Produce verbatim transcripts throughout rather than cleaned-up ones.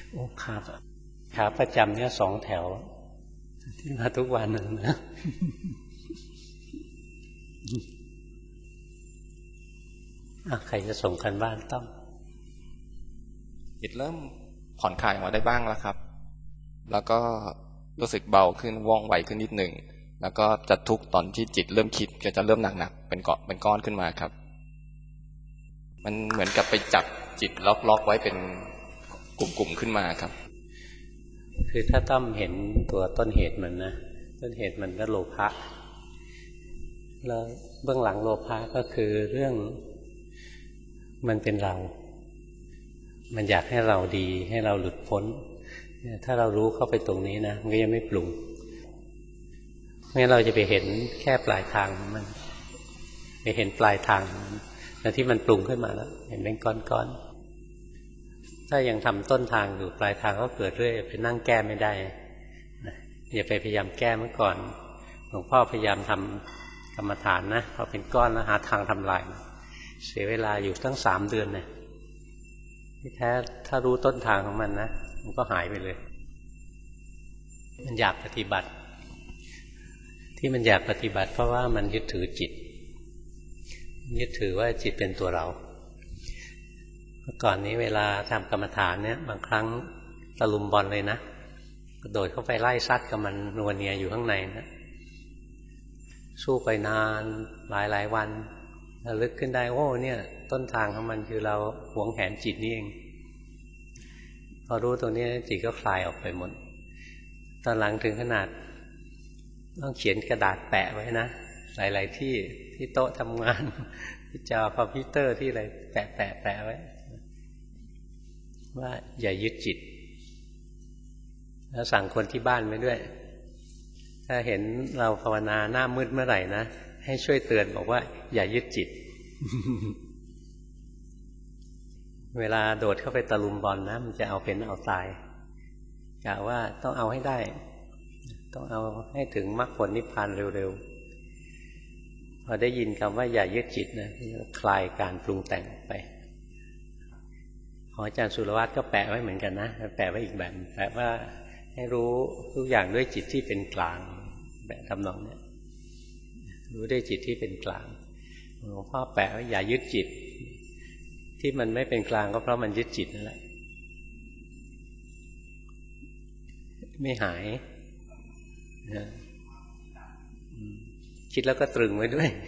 โอ้ครับขาประจำเนี่ยสองแถวที่มาทุกวันนึงนะใครจะส่งกันบ้านต้องจิตเริ่มผ่อนคลายออกมาได้บ้างแล้วครับแล้วก็รู้สึกเบาขึ้นว่องไวขึ้นนิดหนึ่งแล้วก็จะทุกข์ตอนที่จิตเริ่มคิดก็จะเริ่มหนักๆเป็นเกาะเป็นก้อนขึ้นมาครับมันเหมือนกับไปจับจิตล็อกๆไว้เป็นกลุ่มๆขึ้นมาครับคือถ้าต้อมเห็นตัวต้นเหตุมันนะต้นเหตุมันก็โลภะแล้วเบื้องหลังโลภะก็คือเรื่องมันเป็นเรามันอยากให้เราดีให้เราหลุดพ้นถ้าเรารู้เข้าไปตรงนี้นะมันก็ยังไม่ปรุงงั้นเราจะไปเห็นแค่ปลายทางมันไปเห็นปลายทางแล้วที่มันปรุงขึ้นมาแล้วเห็นเป็นก้อนๆถ้ายังทำต้นทางอยู่ปลายทางก็เกิดเรื่อยไปนั่งแก้ไม่ได้อย่าไปพยายามแก้เมื่อก่อนหลวงพ่อพยายามทำกรรมฐานนะพอเป็นก้อนแล้วหาทางทำลายเสียเวลาอยู่ตั้งสามเดือนเนี่ยที่แท้ถ้ารู้ต้นทางของมันนะมันก็หายไปเลยมันอยากปฏิบัติที่มันอยากปฏิบัติเพราะว่ามันยึดถือจิตยึดถือว่าจิตเป็นตัวเราเมื่อก่อนนี้เวลาทำกรรมฐานเนี่ยบางครั้งตะลุมบอลเลยนะกระโดดเข้าไปไล่ซัดกับมันนัวเนียอยู่ข้างในนะสู้ไปนานหลายหลายวันระลึกขึ้นได้โอ้เนี่ยต้นทางของมันคือเราหวงแหนจิตนี่เองพอรู้ตรงนี้จิตก็คลายออกไปหมดตอนหลังถึงขนาดต้องเขียนกระดาษแปะไว้นะหลายๆที่ที่โต๊ะทำงานที่จอคอมพิวเตอร์ที่อะไรแปะแปะแปะไว้ว่าอย่ายึดจิตแล้วสั่งคนที่บ้านไว้ด้วยถ้าเห็นเราภาวนาหน้ามืดเมื่อไหร่นะให้ช่วยเตือนบอกว่าอย่ายึดจิต เวลาโดดเข้าไปตะลุมบอลนะมันจะเอาเป็นเอาตายกะว่าต้องเอาให้ได้ต้องเอาให้ถึงมรรคผลนิพพานเร็วๆพอได้ยินคำว่าอย่ายึดจิตนะคลายการปรุงแต่งไปของอาจารย์สุรวัตรก็แปะไว้เหมือนกันนะแปะไว้อีกแบบแปะว่าให้รู้ทุกอย่างด้วยจิตที่เป็นกลางแบบทำนองนี้รู้ด้วยจิตที่เป็นกลางหลวงพ่อแปะว่าอย่ายึดจิตที่มันไม่เป็นกลางก็เพราะมันยึดจิตนั่นแหละไม่หายคิดแล้วก็ตรึงไว้ด้วย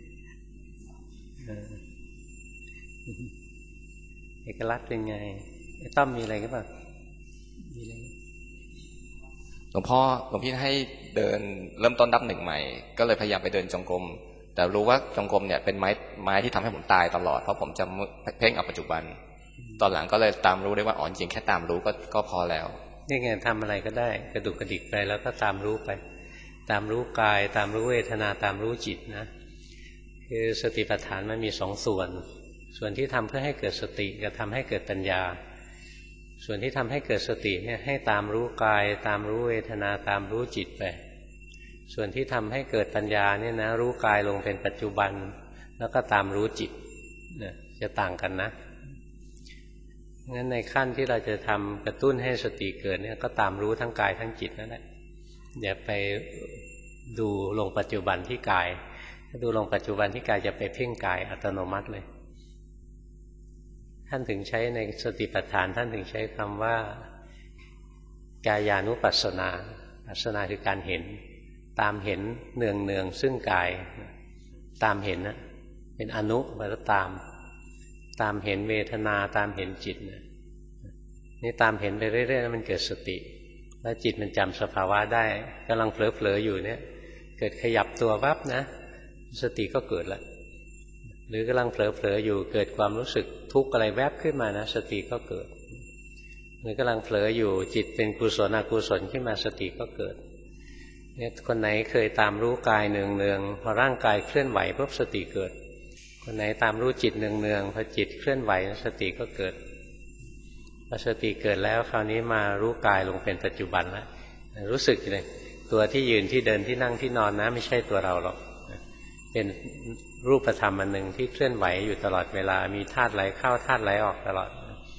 เอกลักษณ์เป็นไงไอ้ต้อมมีอะไรกันบ้างมีอะไรหลวงพ่อหลวงพี่ให้เดินเริ่มต้นนับหนึ่งใหม่ก็เลยพยายามไปเดินจงกรมแต่รู้ว่าจงกรมเนี่ยเป็นไม้ไม้ที่ทำให้ผมตายตลอดเพราะผมจะเพ่งเอาปัจจุบันตอนหลังก็เลยตามรู้ได้ว่าอ๋อจริงแค่ตามรู้ก็ก็พอแล้วนี่ไงทำอะไรก็ได้กระดุกกระดิกไปแล้วก็ตามรู้ไปตามรู้กายตามรู้เวทนาตามรู้จิตนะคือสติปัฏฐานมันมีสองส่วนส่วนที่ทำเพื่อให้เกิดสติกับทำให้เกิดปัญญาส่วนที่ทำให้เกิดสติเนี่ยให้ตามรู้กายตามรู้เวทนาตามรู้จิตไปส่วนที่ทำให้เกิดปัญญาเนี่ยนะรู้กายลงเป็นปัจจุบันแล้วก็ตามรู้จิตเนี่ยจะต่างกันนะงั้นในขั้นที่เราจะทำกระตุ้นให้สติเกิดเนี่ยก็ตามรู้ทั้งกายทั้งจิตนั่นแหละอย่าไปดูลงปัจจุบันที่กายถ้าดูลงปัจจุบันที่กายจะไปเพ่งกายอัตโนมัติเลยท่านถึงใช้ในสติปัฏฐานท่านถึงใช้คำว่ากายานุปัสสนาปัสสนาคือการเห็นตามเห็นเนืองเนืองซึ่งกายตามเห็นนะเป็นอนุแปลว่าตามตามเห็นเวทนาตามเห็นจิตนะนี่ตามเห็นไปเรื่อยๆแล้วมันเกิดสติแล้วจิตมันจำสภาวะได้กำลังเผลอๆอยู่เนี่ยเกิดขยับตัววับนะสติก็เกิดแล้วหรือกำลังเผลอๆอยู่เกิดความรู้สึกทุกข์อะไรแวบขึ้นมานะสติก็เกิดหรือกำลังเผลออยู่จิตเป็นกุศลอกุศลขึ้นมาสติก็เกิดเนี่ยคนไหนเคยตามรู้กายเนืองๆพอร่างกายเคลื่อนไหวปุ๊บสติเกิดคนไหนตามรู้จิตเนืองๆพอจิตเคลื่อนไหวสติก็เกิดพอสติเกิดแล้วคราวนี้มารู้กายลงเป็นปัจจุบันแล้วรู้สึกเลยตัวที่ยืนที่เดินที่นั่งที่นอนนะไม่ใช่ตัวเราหรอกเป็นรูปธรรมอันหนึ่งที่เคลื่อนไหวอยู่ตลอดเวลามีธาตุไหลเข้าธาตุไหลออกตลอด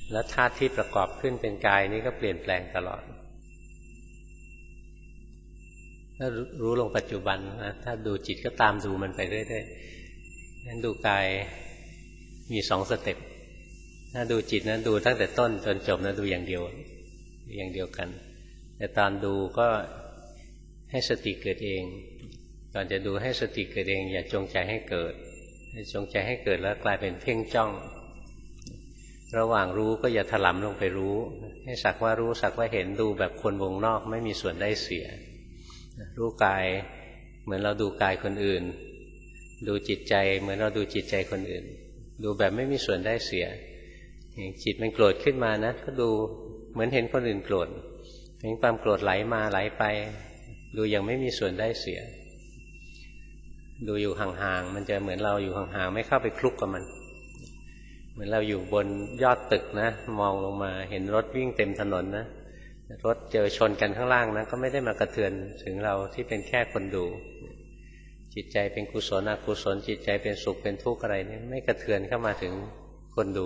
แล้วธาตุที่ประกอบขึ้นเป็นกายนี้ก็เปลี่ยนแปลงตลอดถ้ารู้ลงปัจจุบันนะถ้าดูจิตก็ตามดูมันไปเรื่อยๆนั้นดูกายมีสองสเต็ปถ้าดูจิตนะดูตั้งแต่ต้นจนจบนะดูอย่างเดียวอย่างเดียวกันแต่ตอนดูก็ให้สติเกิดเองก่อนจะดูให้สติเกิดเองอย่าจงใจให้เกิดจงใจให้เกิดแล้วกลายเป็นเพ่งจ้องระหว่างรู้ก็อย่าถลำลงไปรู้ให้สักว่ารู้สักว่าเห็นดูแบบคนวงนอกไม่มีส่วนได้เสียรู้กายเหมือนเราดูกายคนอื่นดูจิตใจเหมือนเราดูจิตใจคนอื่นดูแบบไม่มีส่วนได้เสียจิตมันโกรธขึ้นมานะก็ดูเหมือนเห็นคนอื่นโกรธเห็นความโกรธไหลมาไหลไปดูอย่างไม่มีส่วนได้เสียดูอยู่ห่างๆมันจะเหมือนเราอยู่ห่างๆไม่เข้าไปคลุกกับมันเหมือนเราอยู่บนยอดตึกนะมองลงมาเห็นรถวิ่งเต็มถนนนะรถเจอชนกันข้างล่างนะก็ไม่ได้มากระเทือนถึงเราที่เป็นแค่คนดูจิตใจเป็นกุศลอกุศลจิตใจเป็นสุขเป็นทุกข์อะไรนี่ไม่กระเทือนเข้ามาถึงคนดู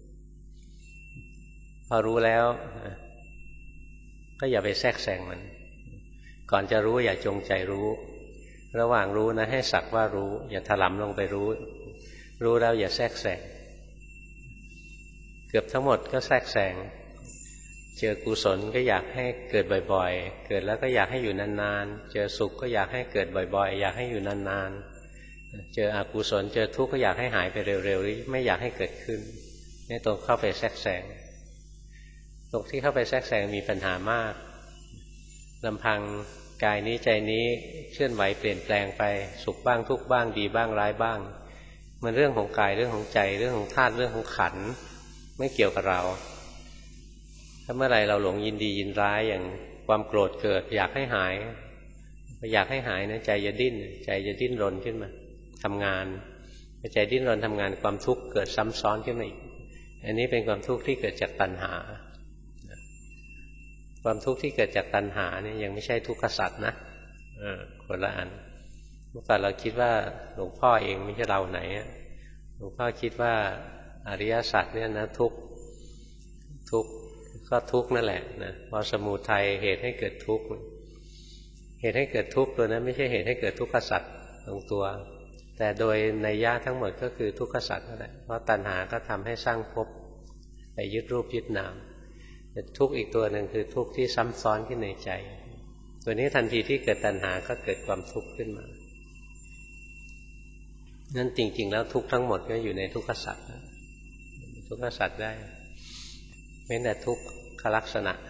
พอรู้แล้วก็อย่าไปแทรกแซงมันก่อนจะรู้อย่าจงใจรู้ระหว่างรู้นะให้สักว่ารู้อย่าถลำลงไปรู้รู้แล้วอย่าแทรกแซงเกือบทั้งหมดก็แทรกแซงเจอกุศลก็อยากให้เกิดบ่อยๆเกิดแล้วก็อยากให้อยู่นานๆเจอสุขก็อยากให้เกิดบ่อยๆอยากให้อยู่นานๆเจออกุศลเจอทุกข์ก็อยากให้หายไปเร็วๆหรือไม่อยากให้เกิดขึ้นนี่ตรงเข้าไปแทรกแซงตรงที่เข้าไปแทรกแซงมีปัญหามากลำพังกายนี้ใจนี้เคลื่อนไหวเปลี่ยนแปลงไปสุขบ้างทุกข์บ้างดีบ้างร้ายบ้างมันเรื่องของกายเรื่องของใจเรื่องของธาตุเรื่องของขันธ์ไม่เกี่ยวกับเราถ้าเมื่อไรเราหลงยินดียินร้ายอย่างความโกรธเกิดอยากให้หายอยากให้หายนะใจจะดิ้นใจจะดิ้นรนขึ้นมาทำงานใจดิ้นรนทำงานความทุกข์เกิดซ้ำซ้อนขึ้นมาอีกอันนี้เป็นความทุกข์ที่เกิดจากตัณหาความทุกข์ที่เกิดจากตัณหาเนี่ยยังไม่ใช่ทุกขสัตว์นะคนละอันเมื่อก่อนเราคิดว่าหลวงพ่อเองไม่ใช่เราไหนหลวงพ่อคิดว่าอริยสัจเนี่ยนะทุกข์ทุกข์ก็ทุกข์นั่นแหละนะพอสมุทัยเหตุให้เกิดทุกข์เหตุให้เกิดทุกข์ตัวนั้นไม่ใช่เหตุให้เกิดทุกขสัตว์ตรงตัวแต่โดยนัยยะทั้งหมดก็คือทุกขสัตว์นั่นแหละเพราะตัณหาก็ทำให้สร้างภพไปยึดรูปยึดนามแต่ทุกข์อีกตัวหนึ่งคือทุกข์ที่ซ้ำซ้อนขึ้นในใจตัวนี้ทันทีที่เกิดตัณหาก็เกิดความทุกข์ขึ้นมานั่นจริงๆแล้วทุกข์ทั้งหมดก็อยู่ในทุกขสัตว์ทุกขสัตว์ได้แม้แต่ทุกขลักษณะ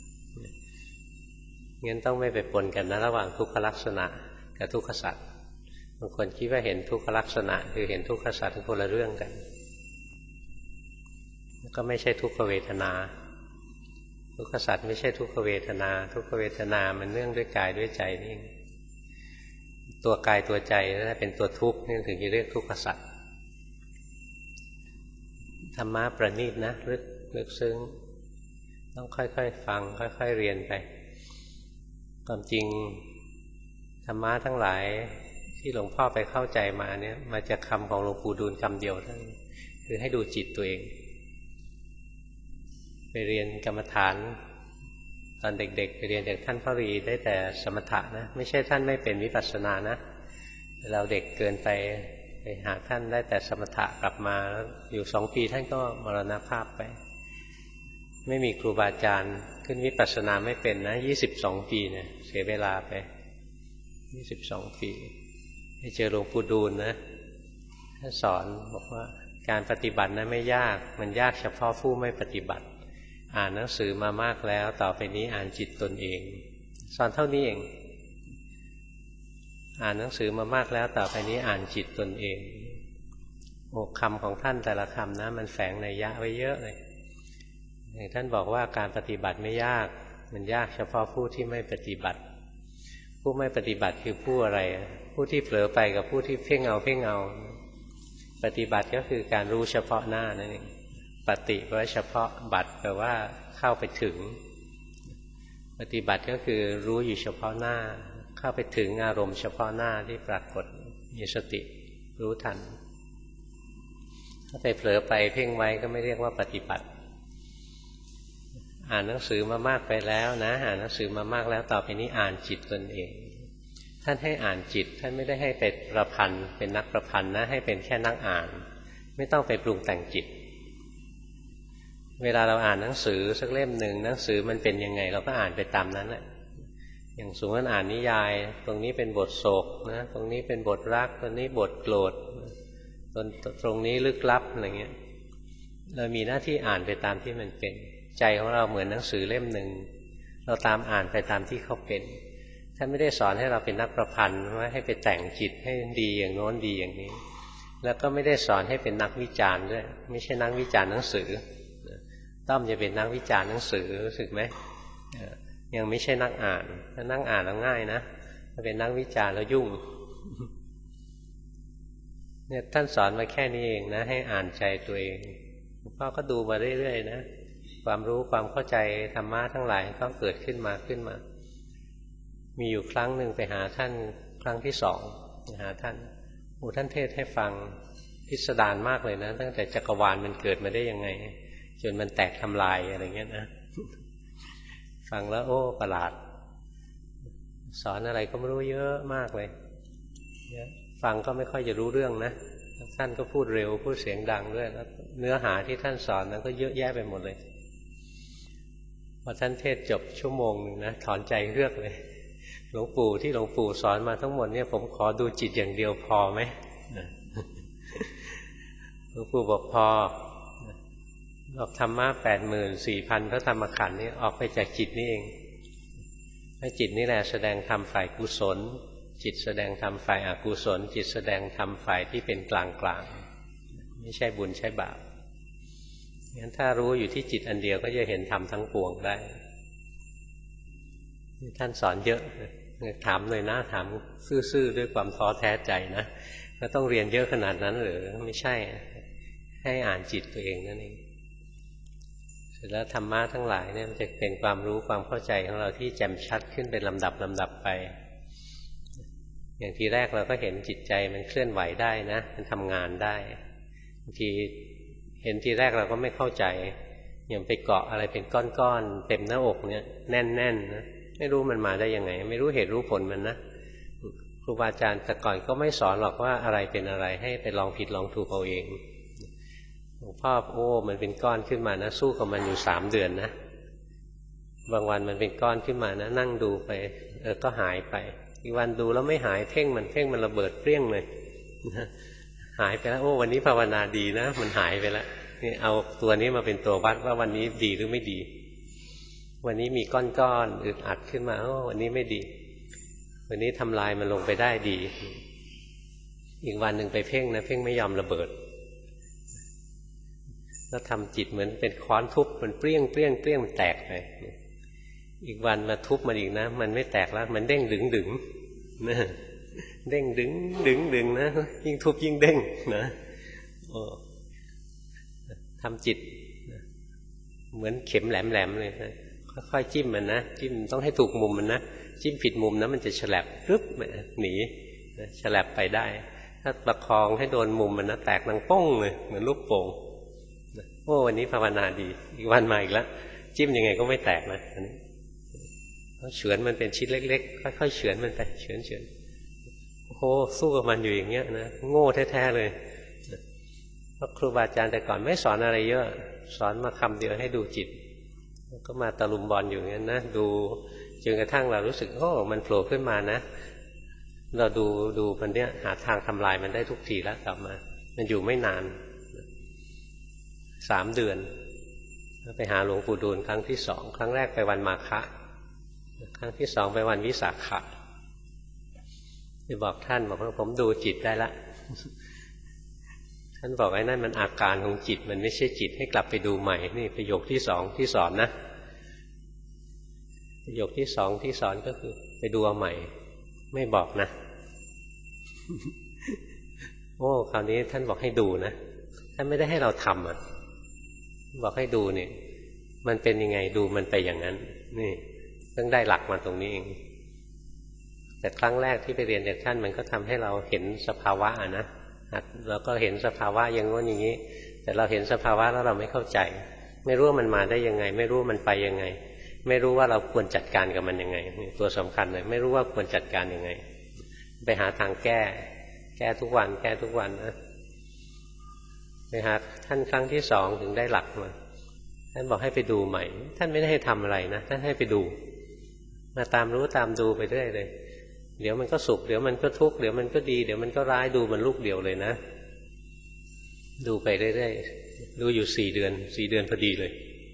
งั้นต้องไม่ไปปนกันนะระหว่างทุกขลักษณะกับทุกขสัตว์บางคนคิดว่าเห็นทุกขลักษณะคือเห็นทุกขสัตว์คนละเรื่องกันก็ไม่ใช่ทุกขเวทนาทุกขสัตว์ไม่ใช่ทุกขเวทนาทุกขเวทนามันเนื่องด้วยกายด้วยใจนี่ตัวกายตัวใจถ้าเป็นตัวทุกข์นี่ถึงจะเรียกทุกขสัตว์ธรรมะประณีตนะลึกลึกซึ้งต้องค่อยๆฟังค่อยๆเรียนไปความจริงธรรมะทั้งหลายที่หลวงพ่อไปเข้าใจมาเนี่ยมาจากคำของหลวงปู่ดูลคำเดียวทั้งคือให้ดูจิตตัวเองไปเรียนกรรมฐานตอนเด็กๆไปเรียนจากท่านพระรีได้แต่สมถะนะไม่ใช่ท่านไม่เป็นวิปัสสนานะเราเด็กเกินไปไปหาท่านได้แต่สมถะกลับมาแล้วอยู่สองปีท่านก็มรณภาพไปไม่มีครูบาอาจารย์ขึ้นวิปัสสนาไม่เป็นนะยี่สิบสองปีเนี่ยเสียเวลาไปยี่สิบสองปีไปเจอหลวงปู่ดูลนะท่านสอนบอกว่าการปฏิบัตินะไม่ยากมันยากเฉพาะผู้ไม่ปฏิบัติอ่านหนังสือมามากแล้วต่อไปนี้อ่านจิตตนเองสอนเท่านี้เองอ่านหนังสือมามากแล้วต่อไปนี้อ่านจิตตนเองโอ้คำของท่านแต่ละคำนะมันแฝงนัยยะไว้เยอะเลยอย่างท่านบอกว่าการปฏิบัติไม่ยากมันยากเฉพาะผู้ที่ไม่ปฏิบัติผู้ไม่ปฏิบัติคือผู้อะไรผู้ที่เผลอไปกับผู้ที่เพ่งเอาเพ่งเอาปฏิบัติก็คือการรู้เฉพาะหน้านั่นเองปฏิแปลว่าเฉพาะบัติแปลว่าเข้าไปถึงปฏิบัติก็คือรู้อยู่เฉพาะหน้าเข้าไปถึงอารมณ์เฉพาะหน้าที่ปรากฏมีสติรู้ทันถ้าไปเผลอไปเพ่งไว้ก็ไม่เรียกว่าปฏิบัติอ่านหนังสือมามากไปแล้วนะอ่านหนังสือมามากแล้วต่อไปนี้อ่านจิตตนเองท่านให้อ่านจิตท่านไม่ได้ให้เป็นประพันธ์เป็นนักประพันธ์นะให้เป็นแค่นักอ่านไม่ต้องไปปรุงแต่งจิตเวลาเราอ่านหนังสือสักเล่มหนึ่งหนังสือมันเป็นยังไงเราก็อ่านไปตามนั้นแหละอย่างสมมติอ่านนิยายตรงนี้เป็นบทโศกนะตรงนี้เป็นบทรักตรงนี้บทโกรธตรงตรงนี้ลึกลับอะไรเงี้ยเรามีหน้าที่อ่านไปตามที่มันเป็นใจของเราเหมือนหนังสือเล่มหนึ่งเราตามอ่านไปตามที่เขาเป็นท่านไม่ได้สอนให้เราเป็นนักประพันธ์ว่าให้ไปแต่งจิตให้ดีอย่างโน้นดีอย่างนี้แล้วก็ไม่ได้สอนให้เป็นนักวิจารณ์ด้วยไม่ใช่นักวิจารณ์หนังสือต้อมจะเป็นนักวิจารณ์หนังสือรู้สึกไหมยังไม่ใช่นักอ่านถ้านั่งอ่านแล้วง่ายนะถ้าเป็นนักวิจารณ์แล้วยุ่งเนี่ยท่านสอนมาแค่นี้เองนะให้อ่านใจตัวเองพ่อก็ดูมาเรื่อยๆนะความรู้ความเข้าใจธรรมะทั้งหลายก็เกิดขึ้นมาขึ้นมามีอยู่ครั้งหนึ่งไปหาท่านครั้งที่สองไปหาท่านโอ้ท่านเทศให้ฟังพิสดารมากเลยนะตั้งแต่จักรวาลมันเกิดมาได้ยังไงจนมันแตกทำลายอะไรเงี้ยนะฟังแล้วโอ้ประหลาดสอนอะไรก็ไม่รู้เยอะมากเลยฟังก็ไม่ค่อยจะรู้เรื่องนะท่านก็พูดเร็วพูดเสียงดังด้วยแล้วเนื้อหาที่ท่านสอนนั้นก็เยอะแยะไปหมดเลยพอท่านเทศจบชั่วโมงนึงนะถอนใจเรือกเลยหลวงปู่ที่หลวงปู่สอนมาทั้งหมดเนี่ยผมขอดูจิตอย่างเดียวพอไหมหลวงปู่บอกพอบอกธรรมะแปดหมื่นสี่พันพระธรรมขันธ์นี่ออกไปจากจิตนี่เองให้จิตนี่แหละแสดงธรรมฝ่ายกุศลจิตแสดงธรรมฝ่ายอกุศลจิตแสดงธรรมฝ่ายที่เป็นกลางกลางไม่ใช่บุญใช่บาปงั้นถ้ารู้อยู่ที่จิตอันเดียวก็จะเห็นธรรมทั้งปวงได้ท่านสอนเยอะถามเลยนะถามซื่อๆด้วยความท้อแท้ใจนะก็ต้องเรียนเยอะขนาดนั้นหรือไม่ใช่ให้อ่านจิตตัวเองนั่นเองเสร็จแล้วธรรมะทั้งหลายเนี่ยมันจะเป็นความรู้ความเข้าใจของเราที่แจ่มชัดขึ้นเป็นลำดับลำดับไปอย่างทีแรกเราก็เห็นจิตใจมันเคลื่อนไหวได้นะมันทำงานได้บางทีเห็นทีแรกเราก็ไม่เข้าใจอย่างไปเกาะอะไรเป็นก้อนๆเต็มหน้าอกเนี่ยแน่นๆ น, นะไม่รู้มันมาได้ยังไงไม่รู้เหตุรู้ผลมันนะครูบาอาจารย์แต่ก่อนก็ไม่สอนหรอกว่าอะไรเป็นอะไรให้ไปลองผิดลองถูกเอาเองหลวงพ่อโอ้มันเป็นก้อนขึ้นมานะสู้กับมันอยู่สามเดือนนะบางวันมันเป็นก้อนขึ้นมานะนั่งดูไปเออก็หายไปอีกวันดูแล้วไม่หายเพ่งมันเพ่งมันระเบิดเปรี้ยงเลยหายไปแล้วโอ้วันนี้ภาวนาดีนะมันหายไปแล้วนี่เอาตัวนี้มาเป็นตัววัดว่าวันนี้ดีหรือไม่ดีวันนี้มีก้อนๆอึดอัดขึ้นมาโอ้วันนี้ไม่ดีวันนี้ทำลายมันลงไปได้ดีอีกวันหนึ่งไปเพ่งนะเพ่งไม่ยอมระเบิดแล้วทำจิตเหมือนเป็นค้อนทุบมันเปรี้ยงเปรี้ยงเปรี้ยงมันแตกไปอีกวันมาทุบมันอีกนะมันไม่แตกแล้วมันเด้งดึงดึงนะเด้งดึงดึงดึงนะยิ่งทุบยิ่งเด้งนะโอ้ทำจิตเหมือนเข็มแหลมๆเลยนะค่อยๆจิ้มมันนะจิ้มต้องให้ถูกมุมมันนะจิ้มผิดมุมนะมันจะฉลับปึ๊บหนีฉลับไปได้ถ้าประคองให้โดนมุมมันนะแตกดังป้องเลยเหมือนลูกโป่งโอ้วันนี้ภาวนาดีอีกวันมาอีกแล้วจิ้มยังไงก็ไม่แตกนะอันนี้เฉือนมันเป็นชิ้นเล็กๆค่อยๆเฉือนมันไปเฉือนเฉือนโอ้โหสู้กับมันอยู่อย่างเงี้ยนะโง่แท้ๆเลยเพราะครูบาอาจารย์แต่ก่อนไม่สอนอะไรเยอะสอนมาคำเดียวให้ดูจิตก็มาตะลุมบอลอยู่อย่างนั้นนะดูจนกระทั่งเรารู้สึกโอ้มันโผล่ขึ้นมานะเราดูดูมันเนี้ยหาทางทำลายมันได้ทุกทีแล้วกลับมามันอยู่ไม่นานสามเดือนไปหาหลวงปู่ดูลครั้งที่สองครั้งแรกไปวันมาฆะครั้งที่สองไปวันวิสาขะไปบอกท่านบอกว่าผมดูจิตได้ละท่านบอกไอ้นั่นมันอาการของจิตมันไม่ใช่จิตให้กลับไปดูใหม่นี่ประโยคที่สองที่สอนนะประโยคที่สองที่สอนก็คือไปดูเอาใหม่ไม่บอกนะโอ้คราวนี้ท่านบอกให้ดูนะท่านไม่ได้ให้เราทำอ่ะบอกให้ดูเนี่ยมันเป็นยังไงดูมันไปอย่างนั้นนี่ต้องได้หลักมาตรงนี้เองแต่ครั้งแรกที่ไปเรียนจากท่านมันก็ทำให้เราเห็นสภาวะนะ เราก็เห็นสภาวะอย่างโน้นอย่างนี้แต่เราเห็นสภาวะแล้วเราไม่เข้าใจไม่รู้ว่ามันมาได้ยังไงไม่รู้ว่ามันไปยังไงไม่รู้ว่าเราควรจัดการกับมันยังไงตัวสำคัญเลยไม่รู้ว่าควรจัดการยังไงไปหาทางแก้แก้ทุกวันแก้ทุกวันนะไปหาท่านครั้งที่สองถึงได้หลักมาท่านบอกให้ไปดูใหม่ท่านไม่ได้ให้ทำอะไรนะท่านให้ไปดูมาตามรู้ตามดูไปเรื่อยเลยเดี๋ยวมันก็สุขเดี๋ยวมันก็ทุกข์เดี๋ยวมันก็ดีเดี๋ยวมันก็ร้ายดูมันลูกเดียวเลยนะดูไปเรื่อยๆดูอยู่สี่เดือนสี่เดือนพอดีเลย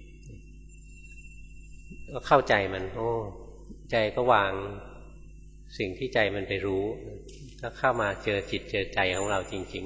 ก็เข้าใจมันโอ้ใจก็วางสิ่งที่ใจมันไปรู้ก็เข้ามาเจอจิตเจอใจของเราจริง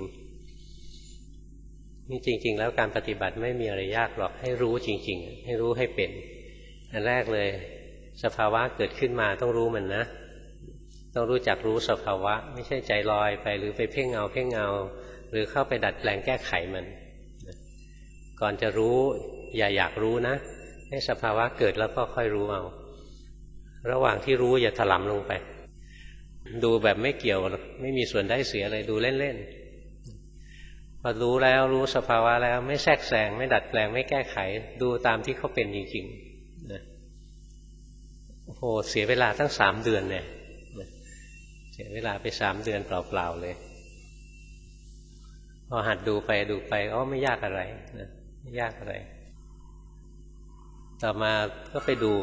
ๆนี่จริงๆแล้วการปฏิบัติไม่มีอะไรยากหรอกให้รู้จริงๆให้รู้ให้เป็นอันแรกเลยสภาวะเกิดขึ้นมาต้องรู้มันนะต้องรู้จักรู้สภาวะไม่ใช่ใจลอยไปหรือไปเพ่งเงาเพ่งเงาหรือเข้าไปดัดแปลงแก้ไขมันก่อนจะรู้อย่าอยากรู้นะให้สภาวะเกิดแล้วก็ค่อยรู้เอาระหว่างที่รู้อย่าถลำลงไปดูแบบไม่เกี่ยวไม่มีส่วนได้เสียเลยดูเล่นๆพอรู้แล้วรู้สภาวะแล้วไม่แทรกแซงไม่ดัดแปลงไม่แก้ไขดูตามที่เขาเป็นจริงๆนะโอ้โหเสียเวลาตั้งสามเดือนเนี่ยเสียเวลาไปสามเดือนเปล่าๆเลยพอหัดดูไปดูไปอ๋อไม่ยากอะไรนะไม่ยากอะไรต่อมาก็ไปดู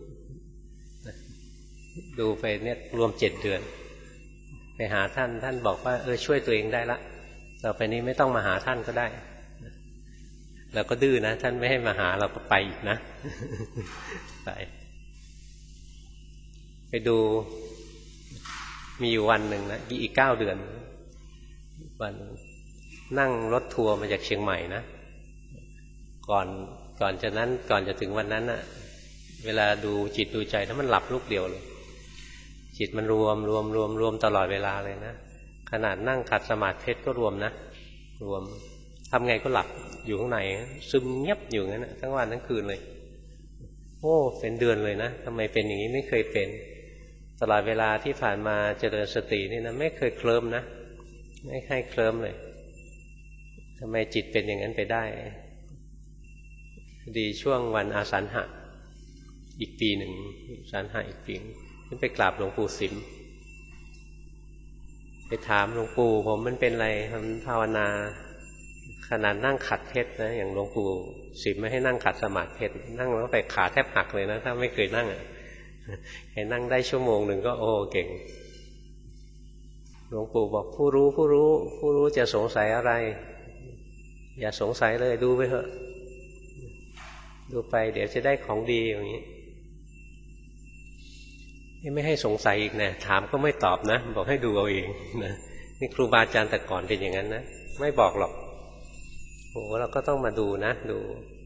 ดูไปเนี่ยรวมเจ็ดเดือนไปหาท่านท่านบอกว่าเออช่วยตัวเองได้ละต่อไปนี้ไม่ต้องมาหาท่านก็ได้เราก็ดื้อนะท่านไม่ให้มาหาเราก็ไปอีกนะไปไปดูมีอยู่วันหนึ่งนะอีกเก้าเดือนวันนั่งรถทัวร์มาจากเชียงใหม่นะก่อนก่อนจะนั้นก่อนจะถึงวันนั้นน่ะเวลาดูจิตดูใจถ้ามันหลับลูกเดียวเลยจิตมันรวมรวมรวมรวมตลอดเวลาเลยนะขนาดนั่งขัดสมาธิก็รวมนะรวมทำไงก็หลับอยู่ข้างในซึมเงียบอยู่งั้นนะทั้งวันทั้งคืนเลยโอ้เป็นเดือนเลยนะทำไมเป็นอย่างนี้ไม่เคยเป็นตลอดเวลาที่ผ่านมาเจริญสตินี่นะไม่เคยเคลิ้มนะไม่เคยเคลิ้มเลยทำไมจิตเป็นอย่างนั้นไปได้ดีช่วงวันอาสันหะอีกปีหนึ่งอาสันหะอีกปีขึ้นไปกราบหลวงปู่สิมไปถามหลวงปู่ผมมันเป็นอะไรผมภาวนาขนาดนั่งขัดเพชรนะอย่างหลวงปู่สิมไม่ให้นั่งขัดสมาธิเพชรนั่งแล้วไปขาแทบหักเลยนะถ้าไม่เคยนั่งอ่ะให้นั่งได้ชั่วโมงหนึ่งก็โอ้เก่งหลวงปู่บอกผู้รู้ผู้รู้ผู้รู้จะสงสัยอะไรอย่าสงสัยเลยดูไปเถอะดูไปเดี๋ยวจะได้ของดีอย่างนี้ไม่ให้สงสัยอีกนะถามก็ไม่ตอบนะบอกให้ดูเอาเองนะนี่ครูบาอาจารย์แต่ก่อนเป็นอย่างนั้นนะไม่บอกหรอกโอ้เราก็ต้องมาดูนะดู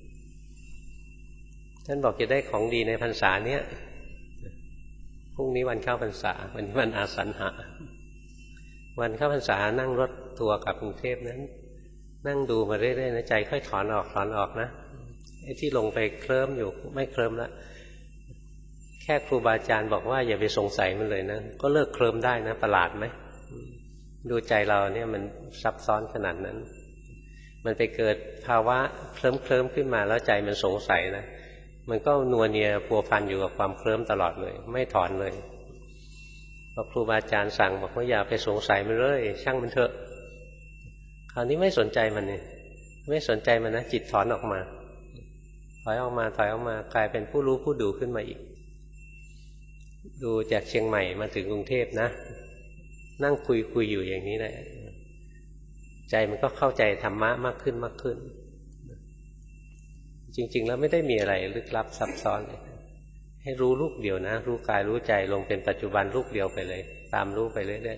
ท่านบอกจะได้ของดีในพรรษาเนี้ยพรุ่งนี้วันเข้าพรรษาวันนี้วันอาสันหะวันเข้าพรรษานั่งรถทัวร์กลับกรุงเทพนั้นนั่งดูมาเรื่อยๆนะใจค่อยถอนออกถอนออกนะไอ้ที่ลงไปเคลิ้มอยู่ไม่เคลิ้มแล้วแค่ครูบาอาจารย์บอกว่าอย่าไปสงสัยมันเลยนะก็เลิกเคลิ้มได้นะประหลาดไหมดูใจเราเนี่ยมันซับซ้อนขนาดนั้นมันไปเกิดภาวะเคลิ้มเคลิ้มขึ้นมาแล้วใจมันสงสัยนะมันก็นัวเนียพัวพันอยู่กับความเคลิ้มตลอดเลยไม่ถอนเลยพอครูบาอาจารย์สั่งบอกว่าอย่าไปสงสัยมันเลยช่างมันเถอะคราวนี้ไม่สนใจมันเนี่ยไม่สนใจมันนะจิตถอนออกมาถอยออกมาถอยออกมากลายเป็นผู้รู้ผู้ดูขึ้นมาอีกดูจากเชียงใหม่มาถึงกรุงเทพนะนั่งคุยคุยอยู่อย่างนี้แหละใจมันก็เข้าใจธรรมะมากขึ้นมากขึ้นจริงๆแล้วไม่ได้มีอะไรลึกลับซับซ้อนให้รู้ลูกเดียวนะรู้กายรู้ใจลงเป็นปัจจุบันลูกเดียวไปเลยตามรู้ไปเรื่อย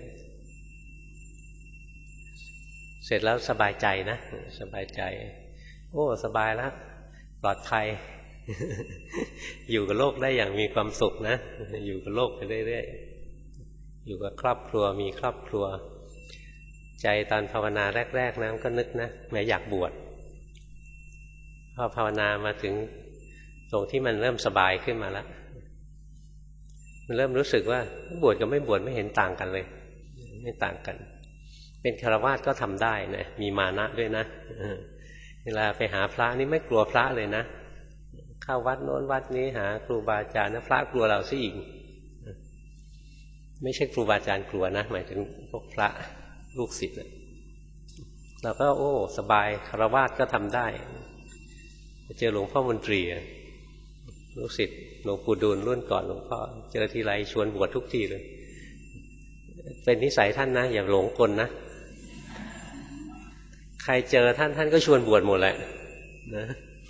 ๆเสร็จแล้วสบายใจนะสบายใจโอ้สบายแล้วปลอดภัยอยู่กับโลกได้อย่างมีความสุขนะอยู่กับโลกไปเรื่อยๆอยู่กับครอบครัวมีครอบครัวใจตอนภาวนาแรกๆนะก็นึกนะแม้อยากบวชพอภาวนามาถึงตรงที่มันเริ่มสบายขึ้นมาแล้วมันเริ่มรู้สึกว่าบวชกับไม่บวชไม่เห็นต่างกันเลยไม่ต่างกันเป็นฆราวาสก็ทำได้นะมีมานะด้วยนะเวลาไปหาพระนี่ไม่กลัวพระเลยนะเข้าวัดโน้นวัดนี้หาครูบาอาจารย์นะพระกลัวเราซะอีกไม่ใช่ครูบาอาจารย์กลัวนะหมายถึงพวกพระลูกศิษย์เราก็โอ้สบายฆราวาสก็ทำได้เจอหลวงพ่อมนตรีลูกศิษย์หลวงปู่ดูลรุ่นก่อนหลวงพ่อเจอทีไรชวนบวชทุกทีเลยเป็นนิสัยท่านนะอย่าหลงกลนะใครเจอท่านท่านก็ชวนบวชหมดแหละนะ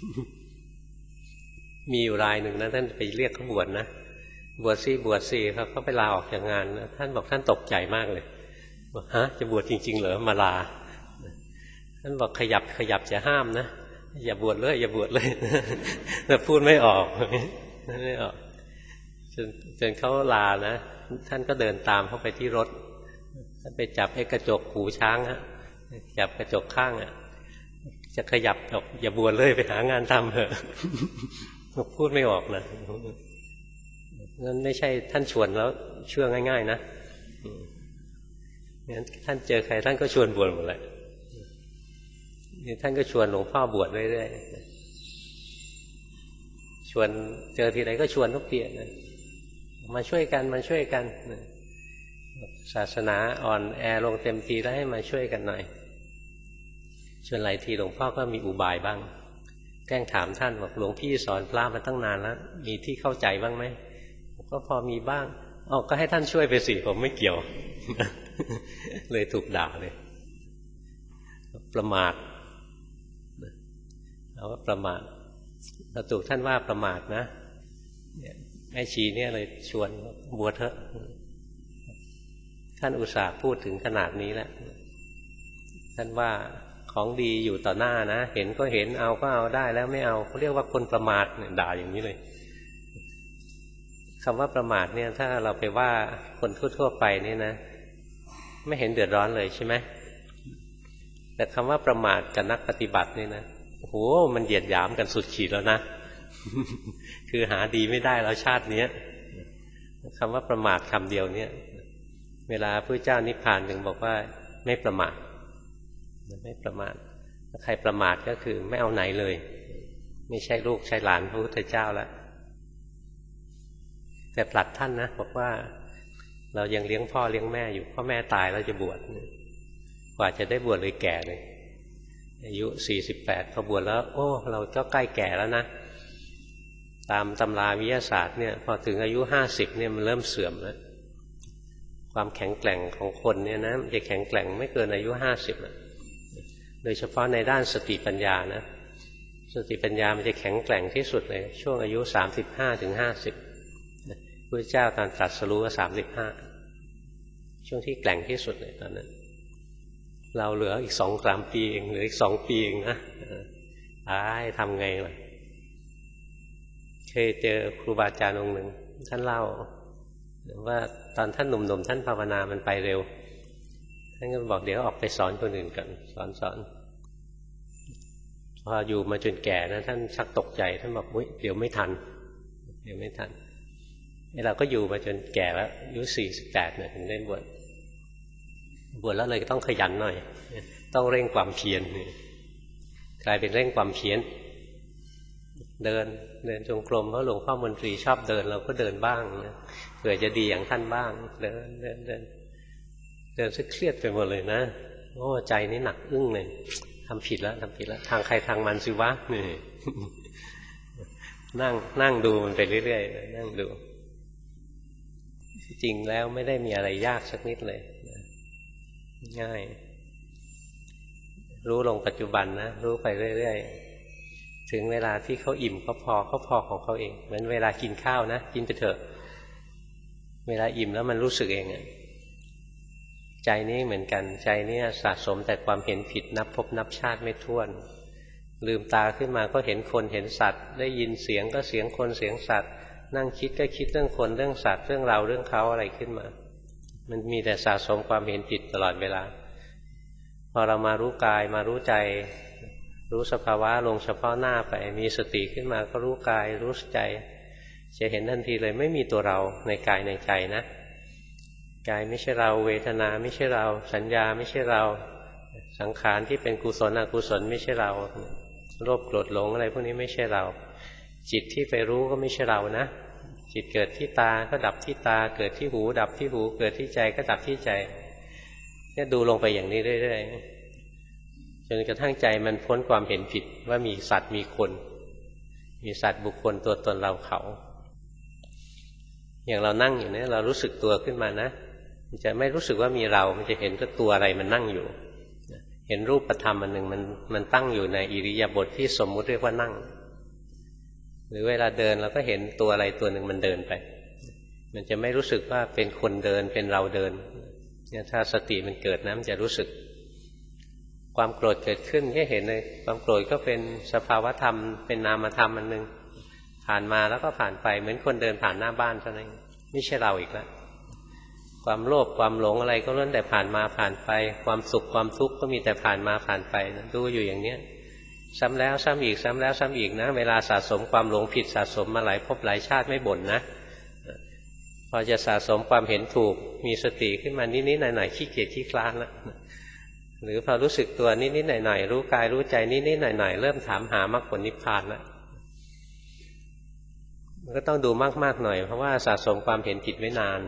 มีอยู่รายหนึ่งนะท่านไปเรียกเขาบวชนะบวชซี่บวชซี่ครับเขาไปลาออกจากงานนะท่านบอกท่านตกใจมากเลยบอกฮะจะบวชจริงๆเหรอมาลาท่านบอกขยับขยับจะห้ามนะอย่าบวชเลยอย่าบวชเลยแต่พูดไม่ออกไม่ออกจนจนเขาลานะท่านก็เดินตามเข้าไปที่รถท่านไปจับไอ้กระจกหูช้างฮะจับกระจกข้างอ่ะจะขยับบอกอย่าบวชเลยไปหางานทำเถอะพูดไม่ออกนะนั่นไม่ใช่ท่านชวนแล้วเชื่อง่ายๆนะงั้นท่านเจอใครท่านก็ชวนบวชหมดเลยนี่ท่านก็ชวนหลวงพ่อบวชเรื่อยๆชวนเจอทีไรก็ชวนทุกทีนะมาช่วยกันมาช่วยกันศาสนาอ่อนแอลงเต็มทีแล้วให้มาช่วยกันหน่อยชวนหลายทีหลวงพ่อก็มีอุบายบ้างแกล้งถามท่านบอกหลวงพี่สอนพระมาตั้งนานแล้วมีที่เข้าใจบ้างไหมก็พอมีบ้างอ๋อก็ให้ท่านช่วยไปสิผมไม่เกี่ยวเลยถูกด่าเลยประมาทเราก็ประมาทเราถูกท่านว่าประมาทนะแม่ชีเนี่ยเลยชวนบวชเถอะท่านอุตส่าห์พูดถึงขนาดนี้แล้วท่านว่าของดีอยู่ต่อหน้านะเห็นก็เห็นเอาก็เอาได้แล้วไม่เอาเขาเรียกว่าคนประมาทด่าอย่างนี้เลยคำว่าประมาทเนี่ยถ้าเราไปว่าคนทั่วๆไปนี่นะไม่เห็นเดือดร้อนเลยใช่ไหมแต่คำว่าประมาทกับนักปฏิบัตินี่นะโอ้โหมันเหยียดหยามกันสุดขีดแล้วนะคือหาดีไม่ได้แล้วชาตินี้คำว่าประมาทคำเดียวเนี่ยเวลาพระเจ้านิพพานถึงบอกว่าไม่ประมาทไม่ประมาทถ้าใครประมาทก็คือไม่เอาไหนเลยไม่ใช่ลูกใช่หลานพระพุทธเจ้าแล้วแต่ปลัดท่านนะบอกว่าเรายังเลี้ยงพ่อเลี้ยงแม่อยู่พ่อแม่ตายแล้วจะบวชกว่าจะได้บวชเลยแก่เลยอายุสี่สิบแปดพอบวชแล้วโอ้เราก็ใกล้แก่แล้วนะตามตำราวิทยาศาสตร์เนี่ยพอถึงอายุห้าสิบเนี่ยมันเริ่มเสื่อมแล้วความแข็งแกร่งของคนเนี่ยนะจะแข็งแกร่งไม่เกินอายุห้าสิบโดยเฉพาะในด้านสติปัญญานะสติปัญญามันจะแข็งแกร่งที่สุดเลยช่วงอายุสามสิบห้าถึงห้าสิบพระเจ้าตอนตรัสรู้ก็สามสิบห้าช่วงที่แกร่งที่สุดเลยตอนนั้นเราเหลืออีกสองสามปีเองเหลืออีกสองปีเองนะตายทำไงล่ะเคยเจอครูบาอาจารย์องค์หนึ่งท่านเล่าว่าตอนท่านหนุ่มๆท่านภาวนามันไปเร็วท่านก็บอกเดี๋ยวออกไปสอนคนอื่นกันสอนสอนพออยู่มาจนแก่นะท่านชักตกใจท่านบอกอุ๊ยเดี๋ยวไม่ทันเดี๋ยวไม่ทันเราก็อยู่มาจนแก่แล้วอายุสี่สิบแปดเนี่ยถึงได้บวชบวชแล้วเลยต้องขยันหน่อยต้องเร่งความเพียรกลายเป็นเร่งความเพียรเดินเดินจงกรมเพราะหลวงพ่อมนตรีชอบเดินเราก็เดินบ้างนะเผื่อจะดีอย่างท่านบ้างเดินเดินเดินเดินซะเครียดไปหมดเลยนะโอ้ใจนี่หนักอึ้งเลยทำผิดแล้วทำผิดแล้วทางใครทางมันสิวะนี่นั่งนั่งดูมันไปเรื่อยๆนั่งดูจริงแล้วไม่ได้มีอะไรยากสักนิดเลยง่ายรู้ลงปัจจุบันนะรู้ไปเรื่อยๆถึงเวลาที่เขาอิ่มเขาพอเขาพอของเขาเองเหมือนเวลากินข้าวนะกินไปเถอะเวลาอิ่มแล้วมันรู้สึกเองอ่ะใจนี้เหมือนกันใจนี้สะสมแต่ความเห็นผิดนับพบนับชาติไม่ถ้วนลืมตาขึ้นมาก็เห็นคนเห็นสัตว์ได้ยินเสียงก็เสียงคนเสียงสัตว์นั่งคิดก็คิดเรื่องคนเรื่องสัตว์เรื่องเราเรื่องเขาอะไรขึ้นมามันมีแต่สะสมความเห็นผิดตลอดเวลาพอเรามารู้กายมารู้ใจรู้สภาวะลงเฉพาะหน้าไปมีสติขึ้นมาก็รู้กายรู้ใจจะเห็นทันทีเลยไม่มีตัวเราในกายในใจนะกายไม่ใช่เราเวทนาไม่ใช่เราสัญญาไม่ใช่เราสังขารที่เป็นกุศลอกุศลไม่ใช่เราโลภโกรธหลงอะไรพวกนี้ไม่ใช่เราจิตที่ไปรู้ก็ไม่ใช่เรานะจิตเกิดที่ตาก็ดับที่ตาเกิดที่หูดับที่หูเกิดที่ใจก็ดับที่ใจเนี่ยดูลงไปอย่างนี้เรื่อยๆจนกระทั่งใจมันพ้นความเห็นผิดว่ามีสัตว์มีคนมีสัตว์บุคคลตัวตนเราเขาอย่างเรานั่งอยู่เนี่ยเรารู้สึกตัวขึ้นมานะมันจะไม่รู้สึกว่ามีเรามันจะเห็นก็ตัวอะไรมันนั่งอยู่เห็นรูปธรรมอันหนึ่งมันมันตั้งอยู่ในอิริยาบถที่สมมุติเรียกว่านั่งหรือเวลาเดินเราก็เห็นตัวอะไรตัวหนึ่งมันเดินไปมันจะไม่รู้สึกว่าเป็นคนเดินเป็นเราเดินเนี่ยถ้าสติมันเกิดนะมันจะรู้สึกความโกรธเกิดขึ้นก็เห็นเลยความโกรธก็เป็นสภาวธรรมเป็นนามธรรมอันหนึ่งผ่านมาแล้วก็ผ่านไปเหมือนคนเดินผ่านหน้าบ้านเท่านั้นไม่ใช่เราอีกแล้วความโลภความหลงอะไรก็ล้วนแต่ผ่านมาผ่านไปความสุขความทุกข์ก็มีแต่ผ่านมาผ่านไปนะดูอยู่อย่างเนี้ยซ้ำแล้วซ้ำอีกซ้ำแล้วซ้ำอีกนะเวลาสะสมความหลงผิดสะสมมาหลายภพหลายชาติไม่บ่นนะพอจะสะสมความเห็นถูกมีสติขึ้นมานิดๆหน่อยๆขี้เกียจขี้คลานแล้วหรือพอรู้สึกตัวนิดๆหน่อยๆรู้กายรู้ใจนิดๆหน่อยๆเริ่มถามหามรรคผลนิพพานแล้วมันก็ต้องดูมากๆหน่อยเพราะว่าสะสมความเห็นผิดไว้นาน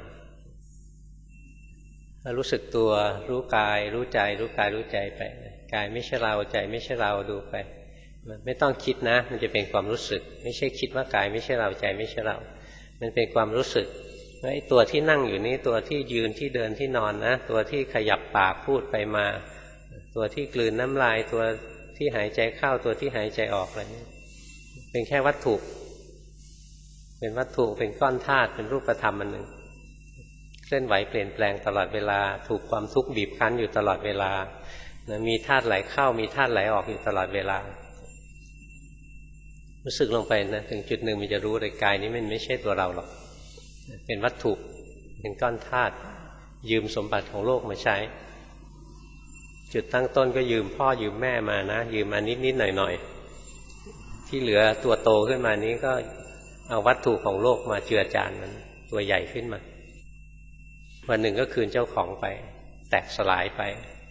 รู้สึกตัวรู้กายรู้ใจรู้กายรู้ใจไปกายไม่ใช่เราใจไม่ใช่เราดูไปมันไม่ต้องคิดนะมันจะเป็นความรู้สึกไม่ใช่คิดว่ากายไม่ใช่เราใจไม่ใช่เรามันเป็นความรู้สึกว่าไอ้ตัวที่นั่งอยู่นี้ตัวที่ยืนที่เดินที่นอนนะตัวที่ขยับปากพูดไปมาตัวที่กลืนน้ำลายตัวที่หายใจเข้าตัวที่หายใจออกอะไรนี้เป็นแค่วัตถุเป็นวัตถุเป็นก้อนธาตุเป็นรูปธรรมอันหนึ่งเคลื่อนไหวเปลี่ยนแปลงตลอดเวลาถูกความทุกข์บีบคั้นอยู่ตลอดเวลานะมีธาตุไหลเข้ามีธาตุไหลออกอยู่ตลอดเวลารู้สึกลงไปนะถึงจุดหนึ่งมันจะรู้เลยกายนี้มันไม่ใช่ตัวเราหรอกเป็นวัตถุเป็นก้อนธาตุยืมสมบัติของโลกมาใช้จุดตั้งต้นก็ยืมพ่อยืมแม่มานะยืมมานิดๆหน่อยๆที่เหลือตัวโตขึ้นมานี้ก็เอาวัตถุของโลกมาเจือจานมันตัวใหญ่ขึ้นมาวันหนึ่งก็คืนเจ้าของไปแตกสลายไป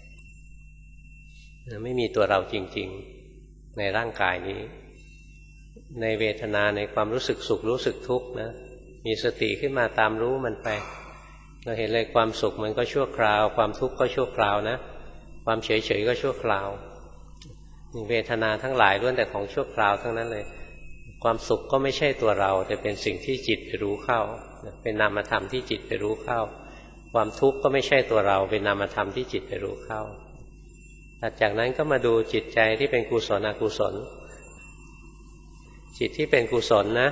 ไม่มีตัวเราจริงๆในร่างกายนี้ในเวทนาในความรู้สึกสุขรู้สึกทุกข์นะมีสติขึ้นมาตามรู้มันไปเราเห็นเลยความสุขมันก็ชั่วคราวความทุกข์ก็ชั่วคราวนะความเฉยๆก็ชั่วคราวเวทนาทั้งหลายล้วนแต่ของชั่วคราวทั้งนั้นเลยความสุขก็ไม่ใช่ตัวเราแต่เป็นสิ่งที่จิตไปรู้เข้าเป็นนามธรรมที่จิตไปรู้เข้าความทุกข์ก็ไม่ใช่ตัวเราเป็นนามธรรมที่จิตไปรู้เข้าถัดจากนั้นก็มาดูจิตใจที่เป็นกุศลอกุศลจิตที่เป็นกุศลนะ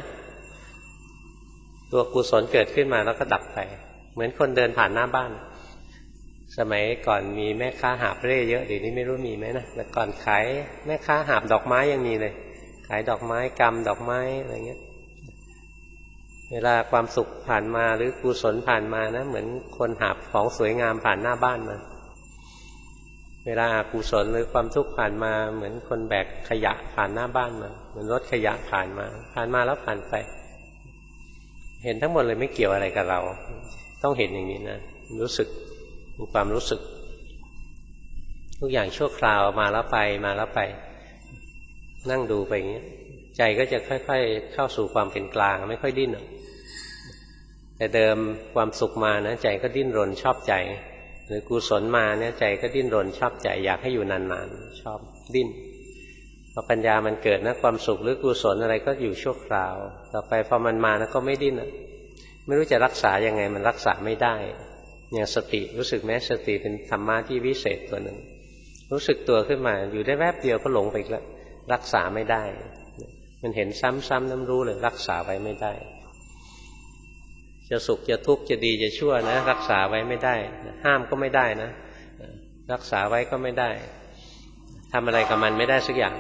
ตัวกุศลเกิดขึ้นมาแล้วก็ดับไปเหมือนคนเดินผ่านหน้าบ้านสมัยก่อนมีแม่ค้าหาบเร่เยอะเดี๋ยวนี้ไม่รู้มีไหมนะแต่ก่อนขายแม่ค้าหาบดอกไม้ยังมีเลยขายดอกไม้กำดอกไม้อะไรเงี้ยเวลาความสุขผ่านมาหรือกุศลผ่านมานะเหมือนคนหาบของสวยงามผ่านหน้าบ้านมาเวลาอกุศลหรือความทุกข์ผ่านมาเหมือนคนแบกขยะผ่านหน้าบ้านมาเหมือนรถขยะผ่านมาผ่านมาแล้วผ่านไปเห็นทั้งหมดเลยไม่เกี่ยวอะไรกับเราต้องเห็นอย่างนี้นะรู้สึกมีความรู้สึกทุกอย่างชั่วคราวมาแล้วไปมาแล้วไปนั่งดูไปอย่างนี้ใจก็จะค่อยๆเข้าสู่ความเป็นกลางไม่ค่อยดิ้นแต่เดิมความสุขมานะใจก็ดิ้นรนชอบใจหรือกุศลมาเนี่ยใจก็ดิ้นรนชอบใจอยากให้อยู่นานๆชอบดิ้นพอปัญญามันเกิดนะความสุขหรือกุศลอะไรก็อยู่ชั่วคราวต่อไปพอมันมานะก็ไม่ดิ้นไม่รู้จะรักษายังไงมันรักษาไม่ได้อย่างสติรู้สึกไหมสติเป็นธรรมะที่วิเศษตัวหนึ่งรู้สึกตัวขึ้นมาอยู่ได้แวบเดียวก็หลงไปอีกแล้วรักษาไม่ได้มันเห็นซ้ำๆน้ำรู้เลยรักษาไว้ไม่ได้จะสุขจะทุกข์จะดีจะชั่วนะรักษาไว้ไม่ได้ห้ามก็ไม่ได้นะรักษาไว้ก็ไม่ได้ทำอะไรกับมันไม่ได้สักอย่าง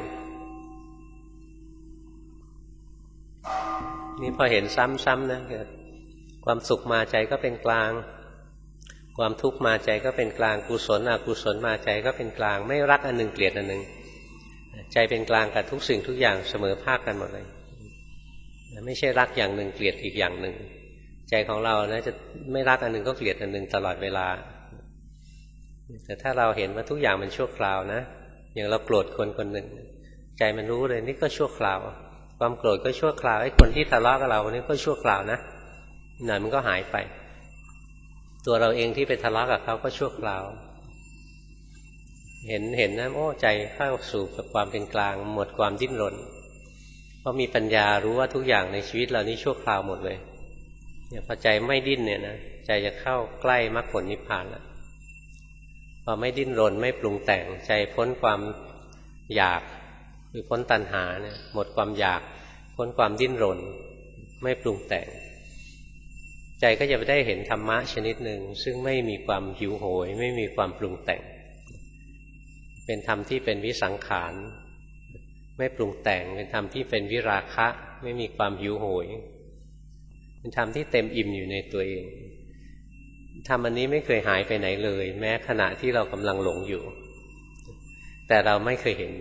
นี่พอเห็นซ้ำๆนะความสุขมาใจก็เป็นกลางความทุกข์มาใจก็เป็นกลางกุศลอกุศลมาใจก็เป็นกลางไม่รักอันหนึ่งเกลียดอันหนึ่งใจเป็นกลางกับทุกสิ่งทุกอย่างเสมอภาคกันหมดเลยไม่ใช่รักอย่างหนึ่งเกลียดอีกอย่างหนึ่งใจของเรานะจะไม่รักอันหนึ่งก็เกลียดอันหนึ่งตลอดเวลาแต่ถ้าเราเห็นว่าทุกอย่างมันชั่วคราวนะอย่างเราโกรธคนคนหนึ่งใจมันรู้เลยนี่ก็ชั่วคราวความโกรธก็ชั่วคราวไอ้คนที่ทะเลาะกับเรานี่ก็ชั่วคราวนะหน่อยมันก็หายไปตัวเราเองที่ไปทะเลาะกับเขาก็ชั่วคราวเห็นเห็นนะโอ้ใจเข้าสู่กับความเป็นกลางหมดความดิ้นรนเพราะมีปัญญารู้ว่าทุกอย่างในชีวิตเรานี่ชั่วคราวหมดเลยเนี่ยพอใจไม่ดิ้นเนี่ยนะใจจะเข้าใกล้มรรคผลนิพพานแล้วพอไม่ดิ้นรนไม่ปรุงแต่งใจพ้นความอยากหรือพ้นตัณหาเนี่ยหมดความอยากพ้นความดิ้นรนไม่ปรุงแต่งใจก็จะไปได้เห็นธรรมะชนิดหนึ่งซึ่งไม่มีความหิวโหยไม่มีความปรุงแต่งเป็นธรรมที่เป็นวิสังขารไม่ปรุงแต่งเป็นธรรมที่เป็นวิราคะไม่มีความหิวโหยเป็นธรรมที่เต็มอิ่มอยู่ในตัวเองธรรมอันนี้ไม่เคยหายไปไหนเลยแม้ขณะที่เรากำลังหลงอยู่แต่เราไม่เคยเห็น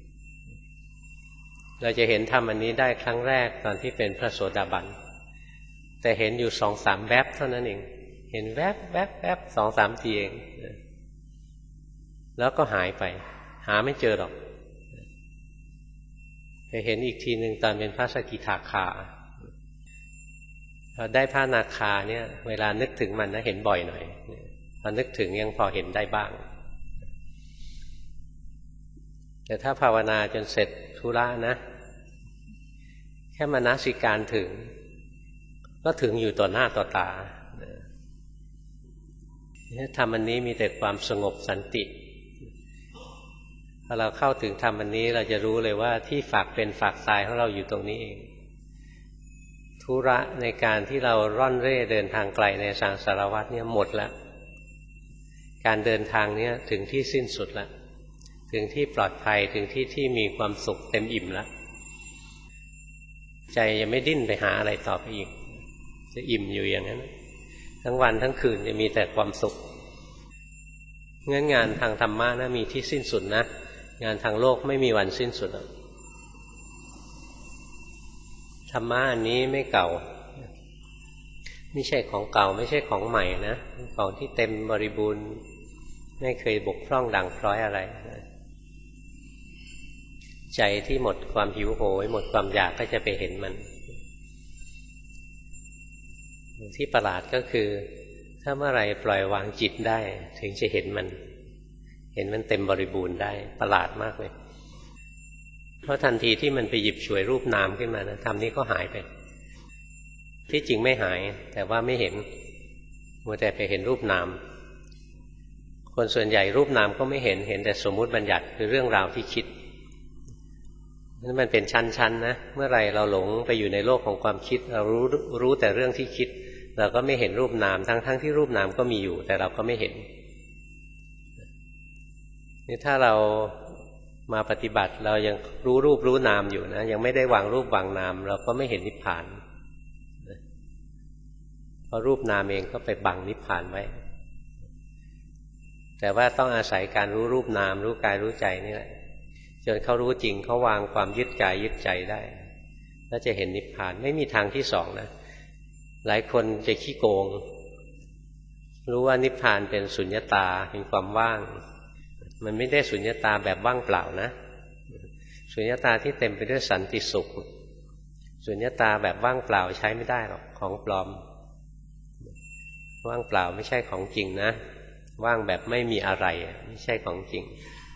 เราจะเห็นธรรมอันนี้ได้ครั้งแรกตอนที่เป็นพระโสดาบันแต่เห็นอยู่สองสามแวบเท่านั้นเองเห็นแวบแวบแวบสองสามทีเองแล้วก็หายไปหาไม่เจอหรอกไปเห็นอีกทีหนึ่งตอนเป็นพระสกิทาคาเราได้พระนาคาเนี่ยเวลานึกถึงมันนะเห็นบ่อยหน่อยพอนึกถึงยังพอเห็นได้บ้างแต่ถ้าภาวนาจนเสร็จธุระนะแค่มนสิการถึงก็ถึงอยู่ต่อหน้าต่อตาธรรมอันนี้มีแต่ความสงบสันติพอเราเข้าถึงธรรมอันนี้เราจะรู้เลยว่าที่ฝากเป็นฝากตายของเราอยู่ตรงนี้เองธุระในการที่เราร่อนเร่เดินทางไกลในสังสารวัฏเนี่ยหมดแล้วการเดินทางนี้ถึงที่สิ้นสุดแล้วถึงที่ปลอดภัยถึงที่ที่มีความสุขเต็มอิ่มแล้วใจยังไม่ดิ้นไปหาอะไรต่อไปอีกจะอิ่มอยู่อย่างนั้นทั้งวันทั้งคืนจะมีแต่ความสุขงั้นงานทางธรรมะนะมีที่สิ้นสุดนะงานทางโลกไม่มีวันสิ้นสุดธรรมะอันนี้ไม่เก่าไม่ใช่ของเก่าไม่ใช่ของใหม่นะของที่เต็มบริบูรณ์ไม่เคยบกพร่องด่างพร้อยอะไรใจที่หมดความหิวโหยหมดความอยากก็จะไปเห็นมันที่ประหลาดก็คือถ้าเมื่อไรปล่อยวางจิตได้ถึงจะเห็นมันเห็นมันเต็มบริบูรณ์ได้ประหลาดมากเลยเพราะทันทีที่มันไปหยิบฉวยรูปนามขึ้นมานะธรรมนี้ก็หายไปที่จริงไม่หายแต่ว่าไม่เห็นมัวแต่ไปเห็นรูปนามคนส่วนใหญ่รูปนามก็ไม่เห็นเห็นแต่สมมุติบัญญัติคือเรื่องราวที่คิดนั่นมันเป็นชั้นๆนะเมื่อไรเราหลงไปอยู่ในโลกของความคิดเรารู้รู้แต่เรื่องที่คิดเราก็ไม่เห็นรูปนามทั้งๆ ท, ที่รูปนามก็มีอยู่แต่เราก็ไม่เห็นนี่ถ้าเรามาปฏิบัติเรายังรู้รูปรู้นามอยู่นะยังไม่ได้วางรูปวางนามเราก็ไม่เห็นนิพพานเพราะรูปนามเองก็ไปบังนิพพานไว้แต่ว่าต้องอาศัยการรู้รูปนามรู้กายรู้ใจนี่แหละจนเขารู้จริงเขาวางความยึดกายยึดใจได้แล้วจะเห็นนิพพานไม่มีทางที่สองนะหลายคนจะขี้โกงรู้ว่านิพพานเป็นสุญญตาเป็นความว่างมันไม่ได้สุญญตาแบบว่างเปล่านะสุญญตาที่เต็มไปด้วยสันติสุขสุญญตาแบบว่างเปล่าใช้ไม่ได้หรอกของปลอมว่างเปล่าไม่ใช่ของจริงนะว่างแบบไม่มีอะไรไม่ใช่ของจริง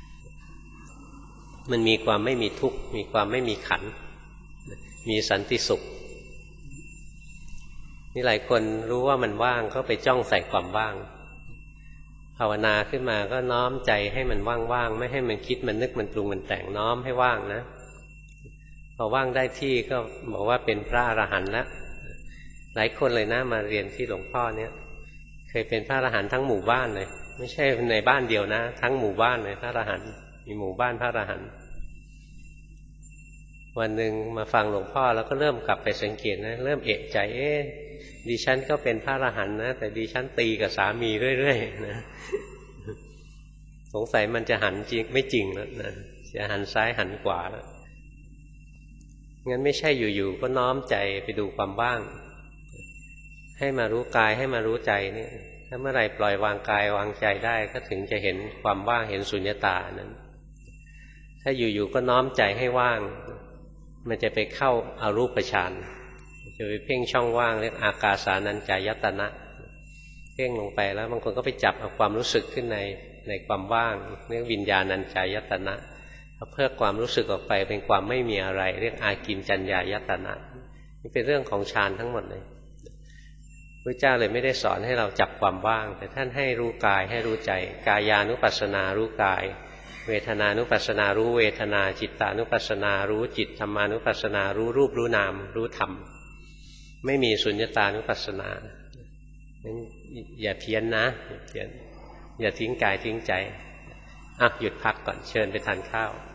มันมีความไม่มีทุกข์มีความไม่มีขันธ์มีสันติสุขนี่หลายคนรู้ว่ามันว่างก็ไปจ้องใส่ความว่างภาวนาขึ้นมาก็น้อมใจให้มันว่างๆไม่ให้มันคิดมันนึกมันปรุงมันแต่งน้อมให้ว่างนะพอว่างได้ที่ก็บอกว่าเป็นพระอรหันต์แล้วหลายคนเลยนะมาเรียนที่หลวงพ่อเนี่ยเคยเป็นพระอรหันต์ทั้งหมู่บ้านเลยไม่ใช่ในบ้านเดียวนะทั้งหมู่บ้านเลยพระอรหันต์มีหมู่บ้านพระอรหันต์วันหนึ่งมาฟังหลวงพ่อแล้วก็เริ่มกลับไปสังเกตนะเริ่มเอะใจเอ๊ะดิฉันก็เป็นพระอรหันต์นะแต่ดิฉันตีกับสามีเรื่อยๆนะสงสัยมันจะหันจริงไม่จริงแล้วนะจะหันซ้ายหันขวาแล้วงั้นไม่ใช่อยู่ๆก็น้อมใจไปดูความว่างให้มารู้กายให้มารู้ใจนี่ถ้าเมื่อไหร่ปล่อยวางกายวางใจได้ก็ถึงจะเห็นความว่างเห็นสุญญตานั้นถ้าอยู่ๆก็น้อมใจให้ว่างมันจะไปเข้าอารูปฌานจะไปเพ่งช่องว่างเรียกอากาสานัญจายตนะเพ่งลงไปแล้วบางคนก็ไปจับเอาความรู้สึกขึ้นในในความว่างเรียกวิญญาณัญจายตนะเพื่อความรู้สึกออกไปเป็นความไม่มีอะไรเรียกอากินจัญญายตนะนี่เป็นเรื่องของฌานทั้งหมดเลยพระเจ้าเลยไม่ได้สอนให้เราจับความว่างแต่ท่านให้รู้กายให้รู้ใจกายานุปัสสนารู้กายเวทนานุปัสสนารู้เวทนาจิตตานุปัสสนารู้จิตธรรมานุปัสสนารู้รูปรู้นามรู้ธรรมไม่มีสุญญตานุปัสสนาอย่าเพี้ยนนะอย่าเพี้ยนอย่าทิ้งกายทิ้งใจอ่ะหยุดพักก่อนเชิญไปทานข้าว